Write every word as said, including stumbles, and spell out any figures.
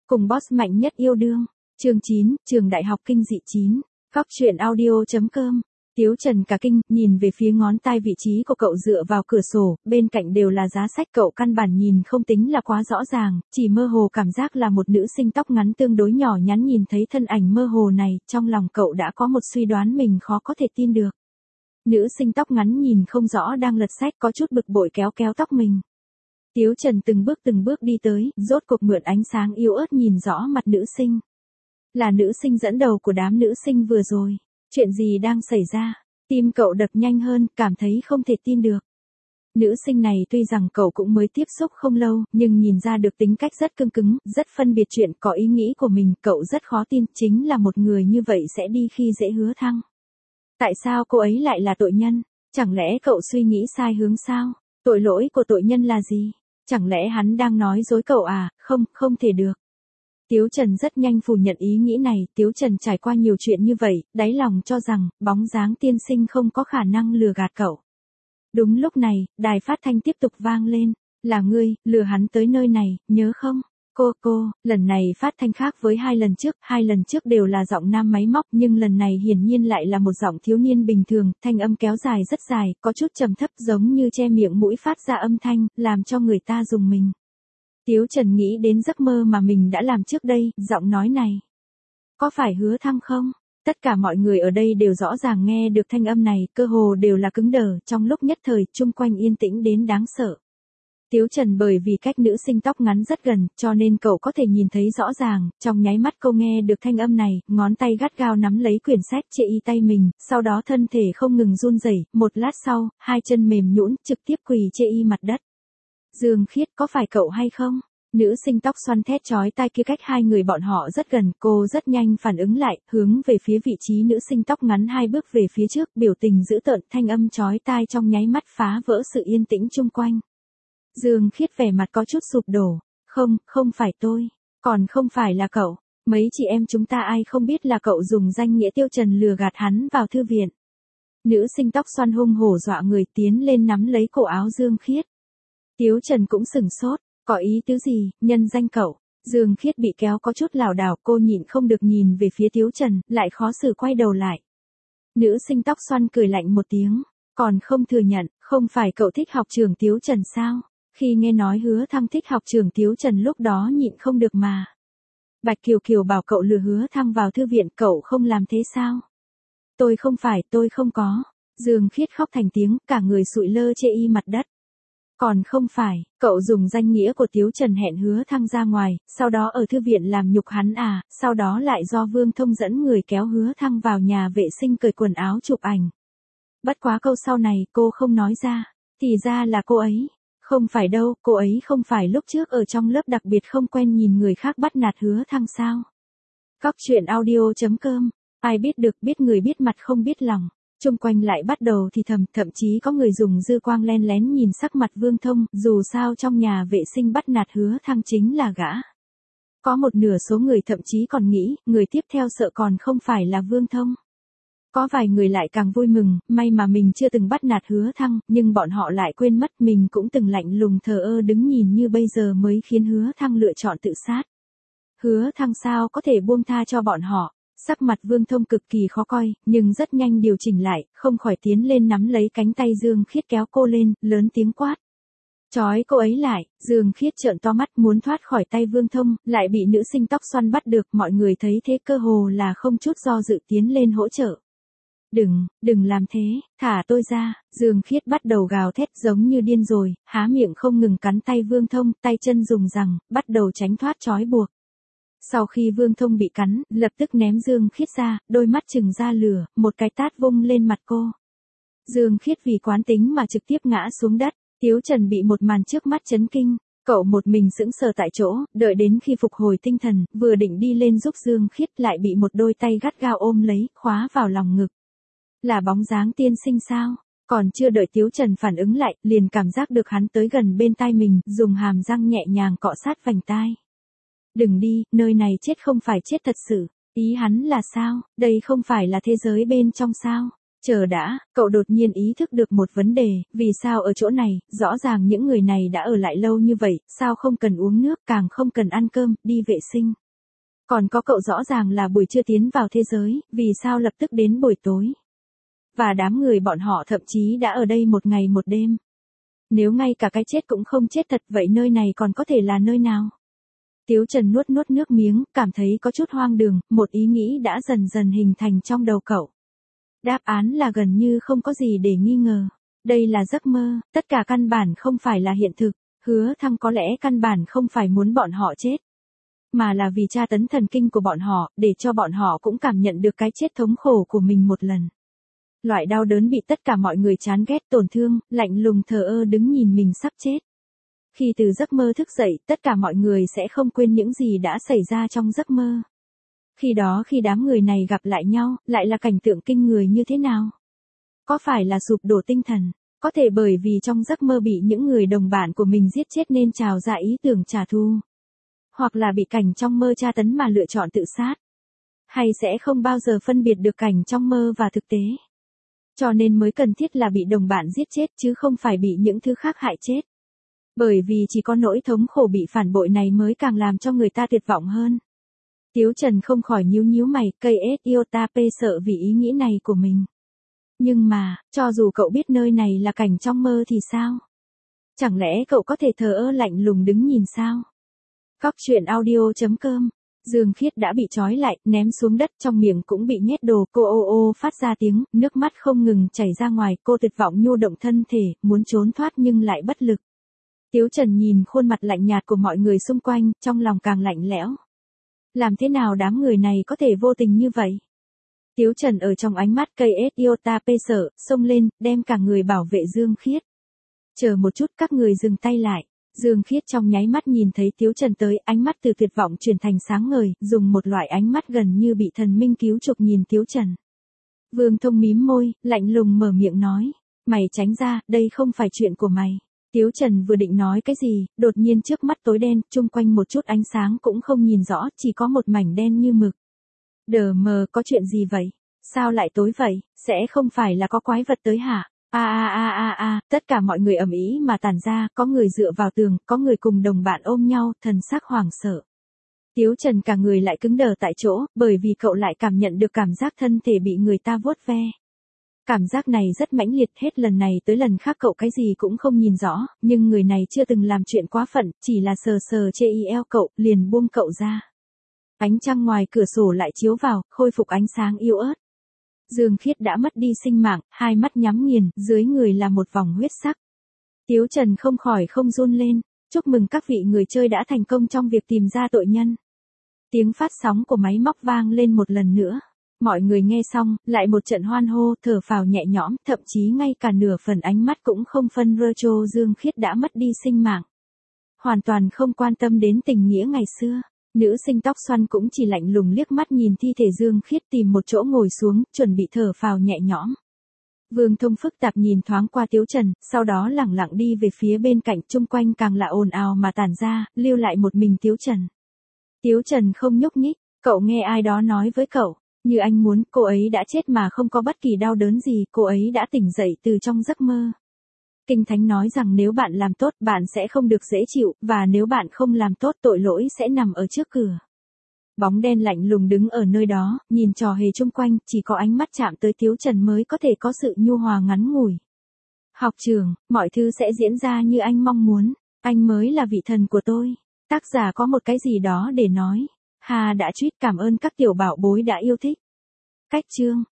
Cùng boss mạnh nhất yêu đương. Chương chín, trường đại học kinh dị chín. Góc truyện audio.com. Tiếu Trần cả kinh, nhìn về phía ngón tay vị trí của cậu dựa vào cửa sổ, bên cạnh đều là giá sách, cậu căn bản nhìn không tính là quá rõ ràng, chỉ mơ hồ cảm giác là một nữ sinh tóc ngắn tương đối nhỏ nhắn. Nhìn thấy thân ảnh mơ hồ này, trong lòng cậu đã có một suy đoán mình khó có thể tin được. Nữ sinh tóc ngắn nhìn không rõ đang lật sách, có chút bực bội kéo kéo tóc mình. Tiếu Trần từng bước từng bước đi tới, rốt cuộc mượn ánh sáng yếu ớt nhìn rõ mặt nữ sinh. Là nữ sinh dẫn đầu của đám nữ sinh vừa rồi. Chuyện gì đang xảy ra? Tim cậu đập nhanh hơn, cảm thấy không thể tin được. Nữ sinh này tuy rằng cậu cũng mới tiếp xúc không lâu, nhưng nhìn ra được tính cách rất cứng cứng, rất phân biệt chuyện, có ý nghĩ của mình, cậu rất khó tin, chính là một người như vậy sẽ đi khi dễ Hứa Thăng. Tại sao cô ấy lại là tội nhân? Chẳng lẽ cậu suy nghĩ sai hướng sao? Tội lỗi của tội nhân là gì? Chẳng lẽ hắn đang nói dối cậu à? Không, không thể được. Tiếu Trần rất nhanh phủ nhận ý nghĩ này, Tiếu Trần trải qua nhiều chuyện như vậy, đáy lòng cho rằng, bóng dáng tiên sinh không có khả năng lừa gạt cậu. Đúng lúc này, đài phát thanh tiếp tục vang lên, là ngươi, lừa hắn tới nơi này, nhớ không? Cô, cô, lần này phát thanh khác với hai lần trước, hai lần trước đều là giọng nam máy móc, nhưng lần này hiển nhiên lại là một giọng thiếu niên bình thường, thanh âm kéo dài rất dài, có chút trầm thấp giống như che miệng mũi phát ra âm thanh, làm cho người ta rùng mình. Tiếu Trần nghĩ đến giấc mơ mà mình đã làm trước đây, giọng nói này. Có phải Hứa Thăng không? Tất cả mọi người ở đây đều rõ ràng nghe được thanh âm này, cơ hồ đều là cứng đờ, trong lúc nhất thời, chung quanh yên tĩnh đến đáng sợ. Tiếu Trần bởi vì cách nữ sinh tóc ngắn rất gần, cho nên cậu có thể nhìn thấy rõ ràng, trong nháy mắt cô nghe được thanh âm này, ngón tay gắt gao nắm lấy quyển sách chê y tay mình, sau đó thân thể không ngừng run rẩy, một lát sau, hai chân mềm nhũn, trực tiếp quỳ chê y mặt đất. Dương Khiết, có phải cậu hay không? Nữ sinh tóc xoăn thét chói tai kia cách hai người bọn họ rất gần, cô rất nhanh phản ứng lại, hướng về phía vị trí nữ sinh tóc ngắn hai bước về phía trước, biểu tình dữ tợn, thanh âm chói tai trong nháy mắt phá vỡ sự yên tĩnh chung quanh. Dương Khiết vẻ mặt có chút sụp đổ, không, không phải tôi, còn không phải là cậu, mấy chị em chúng ta ai không biết là cậu dùng danh nghĩa Tiêu Trần lừa gạt hắn vào thư viện. Nữ sinh tóc xoăn hung hổ dọa người tiến lên nắm lấy cổ áo Dương Khiết. Tiếu Trần cũng sửng sốt, có ý tứ gì, nhân danh cậu? Dương Khiết bị kéo có chút lảo đảo, cô nhịn không được nhìn về phía Tiếu Trần, lại khó xử quay đầu lại. Nữ sinh tóc xoăn cười lạnh một tiếng, còn không thừa nhận, không phải cậu thích học trường Tiếu Trần sao? Khi nghe nói Hứa Thăng thích học trường Tiếu Trần lúc đó nhịn không được mà. Bạch Kiều Kiều bảo cậu lừa Hứa Thăng vào thư viện, cậu không làm thế sao? Tôi không phải, tôi không có. Dương Khiết khóc thành tiếng, cả người sụi lơ chê y mặt đất. Còn không phải, cậu dùng danh nghĩa của Tiếu Trần hẹn Hứa Thăng ra ngoài, sau đó ở thư viện làm nhục hắn à, sau đó lại do Vương Thông dẫn người kéo Hứa Thăng vào nhà vệ sinh cởi quần áo chụp ảnh. Bất quá câu sau này cô không nói ra, thì ra là cô ấy. Không phải đâu, cô ấy không phải lúc trước ở trong lớp đặc biệt không quen nhìn người khác bắt nạt Hứa Thăng sao? Góc truyện audio.com, ai biết được, biết người biết mặt không biết lòng. Chung quanh lại bắt đầu thì thầm, thậm chí có người dùng dư quang len lén nhìn sắc mặt Vương Thông, dù sao trong nhà vệ sinh bắt nạt Hứa Thăng chính là gã. Có một nửa số người thậm chí còn nghĩ, người tiếp theo sợ còn không phải là Vương Thông. Có vài người lại càng vui mừng, may mà mình chưa từng bắt nạt Hứa Thăng, nhưng bọn họ lại quên mất mình cũng từng lạnh lùng thờ ơ đứng nhìn như bây giờ mới khiến Hứa Thăng lựa chọn tự sát. Hứa Thăng sao có thể buông tha cho bọn họ? Sắc mặt Vương Thông cực kỳ khó coi, nhưng rất nhanh điều chỉnh lại, không khỏi tiến lên nắm lấy cánh tay Dương Khiết kéo cô lên, lớn tiếng quát. Chói cô ấy lại, Dương Khiết trợn to mắt muốn thoát khỏi tay Vương Thông, lại bị nữ sinh tóc xoăn bắt được, mọi người thấy thế cơ hồ là không chút do dự tiến lên hỗ trợ. Đừng, đừng làm thế, thả tôi ra, Dương Khiết bắt đầu gào thét giống như điên rồi, há miệng không ngừng cắn tay Vương Thông, tay chân dùng rằng, bắt đầu tránh thoát trói buộc. Sau khi Vương Thông bị cắn, lập tức ném Dương Khiết ra, đôi mắt trừng ra lửa, một cái tát vung lên mặt cô. Dương Khiết vì quán tính mà trực tiếp ngã xuống đất, Tiếu Trần bị một màn trước mắt chấn kinh, cậu một mình sững sờ tại chỗ, đợi đến khi phục hồi tinh thần, vừa định đi lên giúp Dương Khiết lại bị một đôi tay gắt gao ôm lấy, khóa vào lòng ngực. Là bóng dáng tiên sinh sao? Còn chưa đợi Tiếu Trần phản ứng lại, liền cảm giác được hắn tới gần bên tai mình, dùng hàm răng nhẹ nhàng cọ sát vành tai. Đừng đi, nơi này chết không phải chết thật sự. Ý hắn là sao, đây không phải là thế giới bên trong sao? Chờ đã, cậu đột nhiên ý thức được một vấn đề, vì sao ở chỗ này, rõ ràng những người này đã ở lại lâu như vậy, sao không cần uống nước, càng không cần ăn cơm, đi vệ sinh. Còn có cậu rõ ràng là buổi trưa tiến vào thế giới, vì sao lập tức đến buổi tối. Và đám người bọn họ thậm chí đã ở đây một ngày một đêm. Nếu ngay cả cái chết cũng không chết thật, vậy nơi này còn có thể là nơi nào? Tiếu Trần nuốt nuốt nước miếng, cảm thấy có chút hoang đường, một ý nghĩ đã dần dần hình thành trong đầu cậu. Đáp án là gần như không có gì để nghi ngờ. Đây là giấc mơ, tất cả căn bản không phải là hiện thực. Hứa Thăng có lẽ căn bản không phải muốn bọn họ chết, mà là vì tra tấn thần kinh của bọn họ, để cho bọn họ cũng cảm nhận được cái chết thống khổ của mình một lần. Loại đau đớn bị tất cả mọi người chán ghét, tổn thương, lạnh lùng thờ ơ đứng nhìn mình sắp chết. Khi từ giấc mơ thức dậy, tất cả mọi người sẽ không quên những gì đã xảy ra trong giấc mơ. Khi đó khi đám người này gặp lại nhau, lại là cảnh tượng kinh người như thế nào? Có phải là sụp đổ tinh thần? Có thể bởi vì trong giấc mơ bị những người đồng bạn của mình giết chết nên trào ra ý tưởng trả thù. Hoặc là bị cảnh trong mơ tra tấn mà lựa chọn tự sát. Hay sẽ không bao giờ phân biệt được cảnh trong mơ và thực tế. Cho nên mới cần thiết là bị đồng bạn giết chết chứ không phải bị những thứ khác hại chết. Bởi vì chỉ có nỗi thống khổ bị phản bội này mới càng làm cho người ta tuyệt vọng hơn. Tiếu Trần không khỏi nhíu nhíu mày, cây ết iota p sợ vì ý nghĩ này của mình. Nhưng mà, cho dù cậu biết nơi này là cảnh trong mơ thì sao? Chẳng lẽ cậu có thể thờ ơ lạnh lùng đứng nhìn sao? Cóc truyện audio chấm com. Dương Khiết đã bị trói lại, ném xuống đất, trong miệng cũng bị nhét đồ, cô ô ô phát ra tiếng, nước mắt không ngừng chảy ra ngoài, cô tuyệt vọng nhu động thân thể, muốn trốn thoát nhưng lại bất lực. Tiếu Trần nhìn khuôn mặt lạnh nhạt của mọi người xung quanh, trong lòng càng lạnh lẽo. Làm thế nào đám người này có thể vô tình như vậy? Tiếu Trần ở trong ánh mắt cây ết iota p sợ, xông lên, đem cả người bảo vệ Dương Khiết. Chờ một chút, các người dừng tay lại. Dương Khiết trong nháy mắt nhìn thấy Tiếu Trần tới, ánh mắt từ tuyệt vọng chuyển thành sáng ngời, dùng một loại ánh mắt gần như bị thần minh cứu chuộc nhìn Tiếu Trần. Vương Thông mím môi, lạnh lùng mở miệng nói, mày tránh ra, đây không phải chuyện của mày. Tiếu Trần vừa định nói cái gì, đột nhiên trước mắt tối đen, chung quanh một chút ánh sáng cũng không nhìn rõ, chỉ có một mảnh đen như mực. Đờ mờ, có chuyện gì vậy? Sao lại tối vậy? Sẽ không phải là có quái vật tới hả? A a a a a, tất cả mọi người ầm ĩ mà tản ra, có người dựa vào tường, có người cùng đồng bạn ôm nhau, thần sắc hoảng sợ. Tiếu Trần cả người lại cứng đờ tại chỗ, bởi vì cậu lại cảm nhận được cảm giác thân thể bị người ta vuốt ve. Cảm giác này rất mãnh liệt, hết lần này tới lần khác cậu cái gì cũng không nhìn rõ, nhưng người này chưa từng làm chuyện quá phận, chỉ là sờ sờ chê y eo cậu, liền buông cậu ra. Ánh trăng ngoài cửa sổ lại chiếu vào, khôi phục ánh sáng yếu ớt. Dương Khiết đã mất đi sinh mạng, hai mắt nhắm nghiền, dưới người là một vòng huyết sắc. Tiếu Trần không khỏi không run lên, chúc mừng các vị người chơi đã thành công trong việc tìm ra tội nhân. Tiếng phát sóng của máy móc vang lên một lần nữa. Mọi người nghe xong, lại một trận hoan hô, thở phào nhẹ nhõm, thậm chí ngay cả nửa phần ánh mắt cũng không phân rơ trô Dương Khiết đã mất đi sinh mạng. Hoàn toàn không quan tâm đến tình nghĩa ngày xưa. Nữ sinh tóc xoăn cũng chỉ lạnh lùng liếc mắt nhìn thi thể Dương Khiết tìm một chỗ ngồi xuống, chuẩn bị thở phào nhẹ nhõm. Vương Thông phức tạp nhìn thoáng qua Tiếu Trần, sau đó lẳng lặng đi về phía bên cạnh, chung quanh càng là ồn ào mà tản ra, lưu lại một mình Tiếu Trần. Tiếu Trần không nhúc nhích, cậu nghe ai đó nói với cậu, như anh muốn, cô ấy đã chết mà không có bất kỳ đau đớn gì, cô ấy đã tỉnh dậy từ trong giấc mơ. Kinh Thánh nói rằng nếu bạn làm tốt, bạn sẽ không được dễ chịu, và nếu bạn không làm tốt, tội lỗi sẽ nằm ở trước cửa. Bóng đen lạnh lùng đứng ở nơi đó, nhìn trò hề chung quanh, chỉ có ánh mắt chạm tới Tiếu Trần mới có thể có sự nhu hòa ngắn ngủi. Học trưởng, mọi thứ sẽ diễn ra như anh mong muốn, anh mới là vị thần của tôi. Tác giả có một cái gì đó để nói. Hà đã tweet cảm ơn các tiểu bảo bối đã yêu thích. Cách chương